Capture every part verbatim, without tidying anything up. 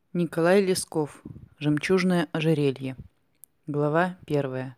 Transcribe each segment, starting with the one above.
Николай Лесков. Жемчужное ожерелье. Глава первая.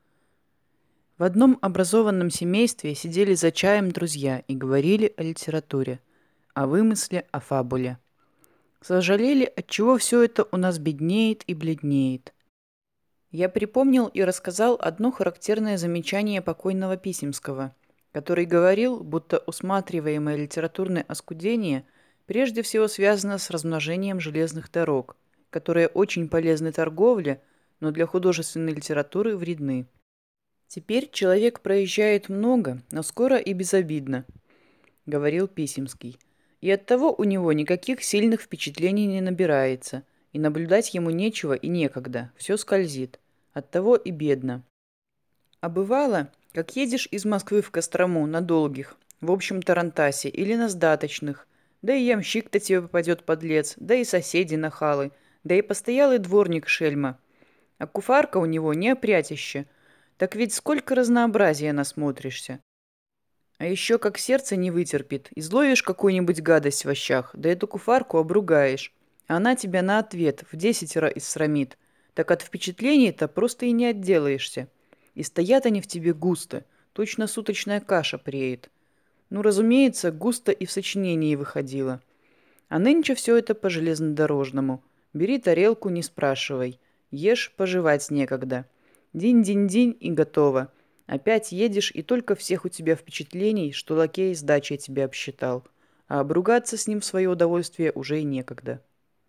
В одном образованном семействе сидели за чаем друзья и говорили о литературе, о вымысле, о фабуле. Сожалели, отчего все это у нас беднеет и бледнеет. Я припомнил и рассказал одно характерное замечание покойного Писемского, который говорил, будто усматриваемое литературное оскудение прежде всего связано с размножением железных дорог, которые очень полезны торговле, но для художественной литературы вредны. «Теперь человек проезжает много, но скоро и безобидно», — говорил Писемский, «и оттого у него никаких сильных впечатлений не набирается, и наблюдать ему нечего и некогда, все скользит, оттого и бедно. А бывало, как едешь из Москвы в Кострому на долгих, в общем тарантасе или на сдаточных, да и ямщик-то тебе попадет подлец, да и соседи нахалы, да и постоялый дворник шельма. А куфарка у него неопрятище. Так ведь сколько разнообразия насмотришься. А еще как сердце не вытерпит, изловишь какую-нибудь гадость в вощах, да эту куфарку обругаешь. А она тебя на ответ в десятеро issрамит. Так от впечатлений-то просто и не отделаешься. И стоят они в тебе густо, точно суточная каша преет. Ну, разумеется, густо и в сочинении выходило. А нынче все это по железнодорожному. Бери тарелку, не спрашивай. Ешь, пожевать некогда. Динь-динь-динь и готово. Опять едешь, и только всех у тебя впечатлений, что лакей с дачей тебя обсчитал. А обругаться с ним в свое удовольствие уже и некогда.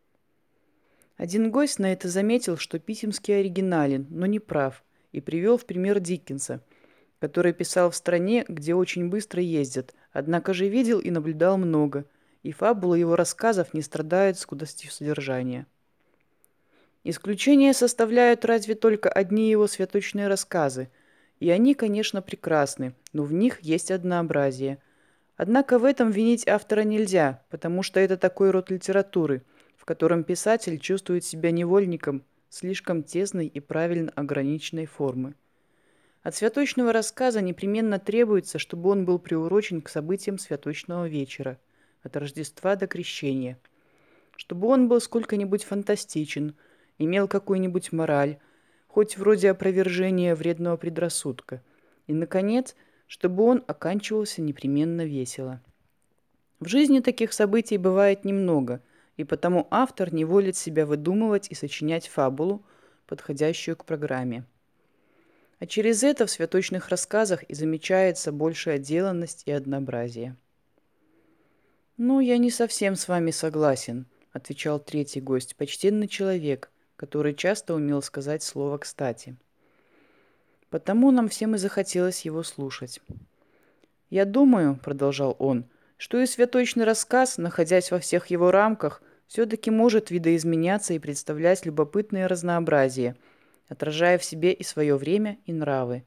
Один гость на это заметил, что Писемский оригинален, но не прав, и привел в пример Диккенса, который писал в стране, где очень быстро ездят, однако же видел и наблюдал много, и фабулы его рассказов не страдают скудостью содержания. Исключение составляют разве только одни его святочные рассказы, и они, конечно, прекрасны, но в них есть однообразие. Однако в этом винить автора нельзя, потому что это такой род литературы, в котором писатель чувствует себя невольником слишком тесной и правильно ограниченной формы. От святочного рассказа непременно требуется, чтобы он был приурочен к событиям святочного вечера, от Рождества до Крещения, чтобы он был сколько-нибудь фантастичен, имел какую-нибудь мораль, хоть вроде опровержения вредного предрассудка, и, наконец, чтобы он оканчивался непременно весело. В жизни таких событий бывает немного, и потому автор не волит себя выдумывать и сочинять фабулу, подходящую к программе. А через это в святочных рассказах и замечается большая отделанность и однообразие. «Ну, я не совсем с вами согласен», — отвечал третий гость, почтенный человек, который часто умел сказать слово «кстати». Потому нам всем и захотелось его слушать. «Я думаю», — продолжал он, — «что и святочный рассказ, находясь во всех его рамках, все-таки может видоизменяться и представлять любопытное разнообразие, отражая в себе и свое время, и нравы.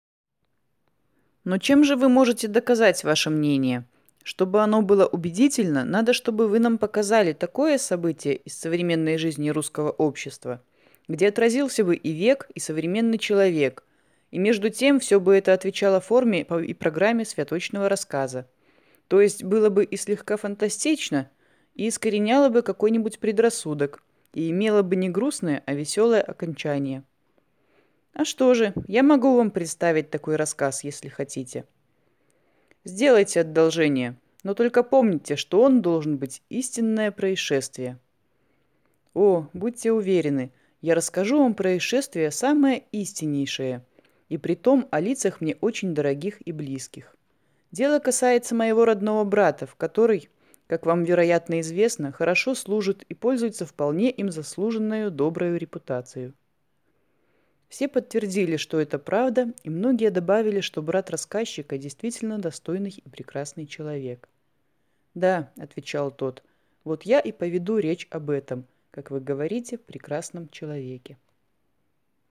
Но чем же вы можете доказать ваше мнение? Чтобы оно было убедительно, надо, чтобы вы нам показали такое событие из современной жизни русского общества, где отразился бы и век, и современный человек, и между тем все бы это отвечало форме и программе святочного рассказа. То есть было бы и слегка фантастично, и искореняло бы какой-нибудь предрассудок, и имело бы не грустное, а веселое окончание. А что же, я могу вам представить такой рассказ, если хотите. Сделайте одолжение, но только помните, что он должен быть истинное происшествие. О, будьте уверены, я расскажу вам происшествие самое истиннейшее, и притом о лицах мне очень дорогих и близких. Дело касается моего родного брата, в который, как вам, вероятно, известно, хорошо служит и пользуется вполне им заслуженную добрую репутацию. Все подтвердили, что это правда, и многие добавили, что брат рассказчика действительно достойный и прекрасный человек. «Да», — отвечал тот, — «вот я и поведу речь об этом, как вы говорите, прекрасном человеке».